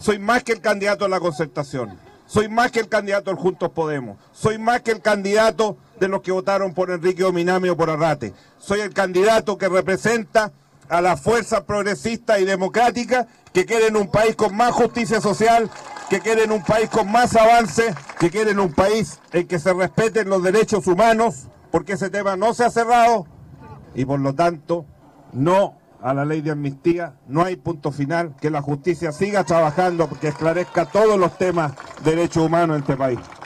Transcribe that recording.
Soy más que el candidato de la Concertación. Soy más que el candidato del Juntos Podemos. Soy más que el candidato de los que votaron por Enrique Ominami o por Arrate. Soy el candidato que representa a las fuerzas progresistas y democráticas que quieren un país con más justicia social, que quieren un país con más avance, que quieren un país en que se respeten los derechos humanos, porque ese tema no se ha cerrado y por lo tanto no a la ley de amnistía, no hay punto final, que la justicia siga trabajando porque esclarezca todos los temas de derechos humanos en este país.